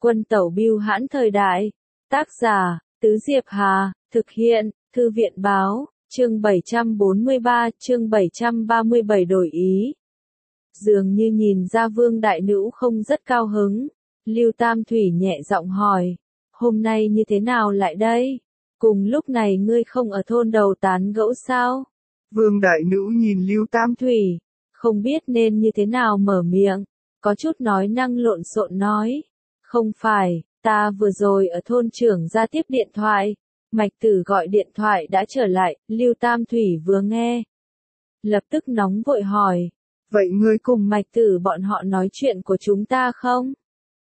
Quân tẩu bưu hãn thời đại. Tác giả, Tứ Diệp Hà, thực hiện, Thư viện báo, chương 743, chương 737 đổi ý. Dường như nhìn ra Vương Đại Nữ không rất cao hứng, Lưu Tam Thủy nhẹ giọng hỏi, hôm nay như thế nào lại đây? Cùng lúc này ngươi không ở thôn đầu tán gẫu sao? Vương Đại Nữ nhìn Lưu Tam Thủy, không biết nên như thế nào mở miệng, có chút nói năng lộn xộn nói, không phải, ta vừa rồi ở thôn trưởng ra tiếp điện thoại, Mạch Tử gọi điện thoại đã trở lại, Lưu Tam Thủy vừa nghe. Lập tức nóng vội hỏi, vậy ngươi cùng Mạch Tử bọn họ nói chuyện của chúng ta không?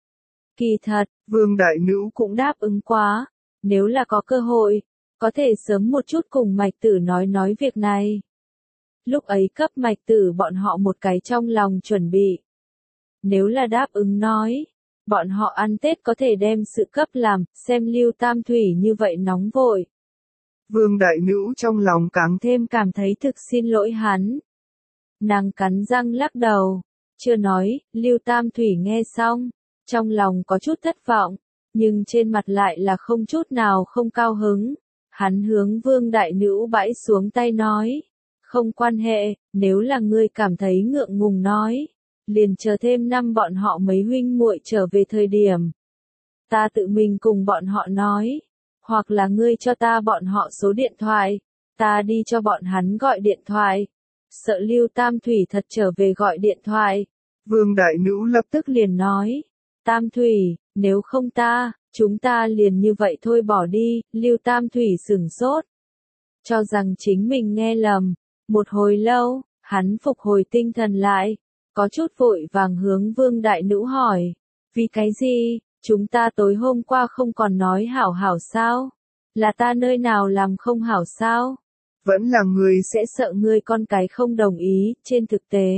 Kỳ thật, Vương Đại Nữ cũng đáp ứng quá, nếu là có cơ hội, có thể sớm một chút cùng Mạch Tử nói việc này. Lúc ấy cấp Mạch Tử bọn họ một cái trong lòng chuẩn bị. Nếu là đáp ứng nói, bọn họ ăn Tết có thể đem sự cấp làm, xem Lưu Tam Thủy như vậy nóng vội. Vương Đại Nữ trong lòng càng thêm cảm thấy thực xin lỗi hắn. Nàng cắn răng lắc đầu, chưa nói, Lưu Tam Thủy nghe xong, trong lòng có chút thất vọng, nhưng trên mặt lại là không chút nào không cao hứng. Hắn hướng Vương Đại Nữ bãi xuống tay nói, không quan hệ, nếu là ngươi cảm thấy ngượng ngùng nói, liền chờ thêm năm bọn họ mấy huynh muội trở về thời điểm. Ta tự mình cùng bọn họ nói, hoặc là ngươi cho ta bọn họ số điện thoại, ta đi cho bọn hắn gọi điện thoại. Sợ Lưu Tam Thủy thật trở về gọi điện thoại. Vương Đại Nữ lập tức liền nói, Tam Thủy, nếu không chúng ta liền như vậy thôi bỏ đi. Lưu Tam Thủy sửng sốt, cho rằng chính mình nghe lầm. Một hồi lâu, hắn phục hồi tinh thần lại, có chút vội vàng hướng Vương Đại Nữ hỏi, vì cái gì, chúng ta tối hôm qua không còn nói hảo hảo sao? Là ta nơi nào làm không hảo sao? Vẫn là người sẽ sợ ngươi con cái không đồng ý, trên thực tế.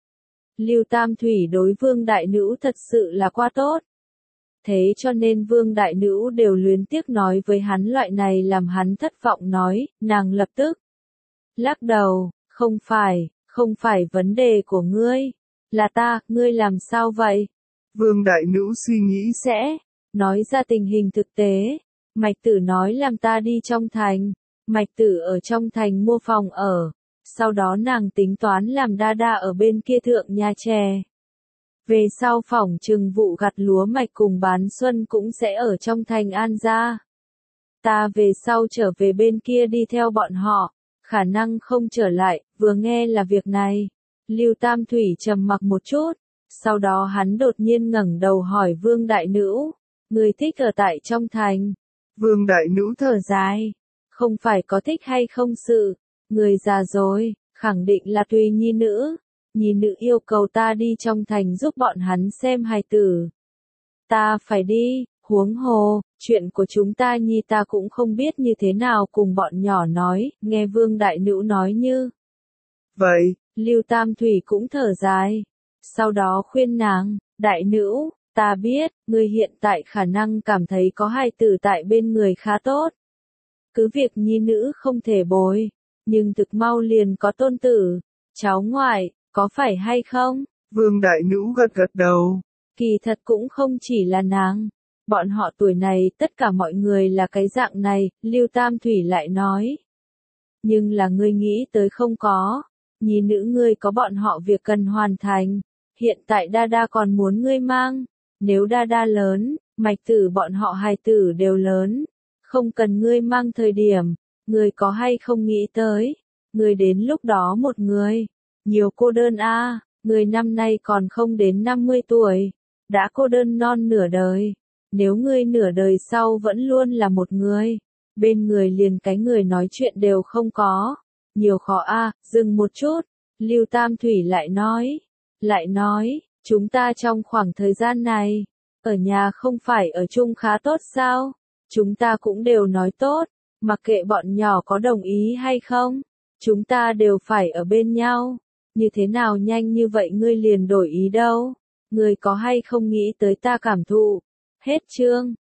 Lưu Tam Thủy đối Vương Đại Nữ thật sự là quá tốt. Thế cho nên Vương Đại Nữ đều luyến tiếc nói với hắn loại này làm hắn thất vọng nói, nàng lập tức lắc đầu, không phải vấn đề của ngươi, là ta, ngươi làm sao vậy? Vương Đại Nữ suy nghĩ sẽ nói ra tình hình thực tế. Mạch Tử nói làm ta đi trong thành. Mạch Tử ở trong thành mua phòng ở. Sau đó nàng tính toán làm đa đa ở bên kia thượng nhà chè. Về sau phỏng chừng vụ gặt lúa mạch cùng bán xuân cũng sẽ ở trong thành An Gia. Ta về sau trở về bên kia đi theo bọn họ, khả năng không trở lại. Vừa nghe là việc này, Lưu Tam Thủy trầm mặc một chút, sau đó hắn đột nhiên ngẩng đầu hỏi Vương Đại Nữ, người thích ở tại trong thành? Vương Đại Nữ thở dài, không phải có thích hay không sự, người già rồi, khẳng định là tùy nhi nữ yêu cầu ta đi trong thành giúp bọn hắn xem hài tử. Ta phải đi, huống hồ, chuyện của chúng ta nhi ta cũng không biết như thế nào cùng bọn nhỏ nói, nghe Vương Đại Nữ nói như vậy. Lưu Tam Thủy cũng thở dài, sau đó khuyên nàng, Đại Nữ, ta biết, ngươi hiện tại khả năng cảm thấy có hài tử tại bên người khá tốt. Cứ việc nhi nữ không thể bồi, nhưng thực mau liền có tôn tử, cháu ngoại, có phải hay không? Vương Đại Nữ gật gật đầu. Kỳ thật cũng không chỉ là nàng, bọn họ tuổi này tất cả mọi người là cái dạng này, Lưu Tam Thủy lại nói. Nhưng là ngươi nghĩ tới không có, nhi nữ ngươi có bọn họ việc cần hoàn thành, hiện tại đa đa còn muốn ngươi mang, nếu đa đa lớn, Mạch Tử bọn họ hài tử đều lớn, không cần ngươi mang thời điểm, ngươi có hay không nghĩ tới, ngươi đến lúc đó một người, nhiều cô đơn a, ngươi năm nay còn không đến 50 tuổi, đã cô đơn non nửa đời, nếu ngươi nửa đời sau vẫn luôn là một người, bên người liền cái người nói chuyện đều không có, nhiều khó a. Dừng một chút, Lưu Tam Thủy lại nói, chúng ta trong khoảng thời gian này, ở nhà không phải ở chung khá tốt sao? Chúng ta cũng đều nói tốt, mặc kệ bọn nhỏ có đồng ý hay không, chúng ta đều phải ở bên nhau. Như thế nào nhanh như vậy ngươi liền đổi ý đâu? Ngươi có hay không nghĩ tới ta cảm thụ? Hết chương.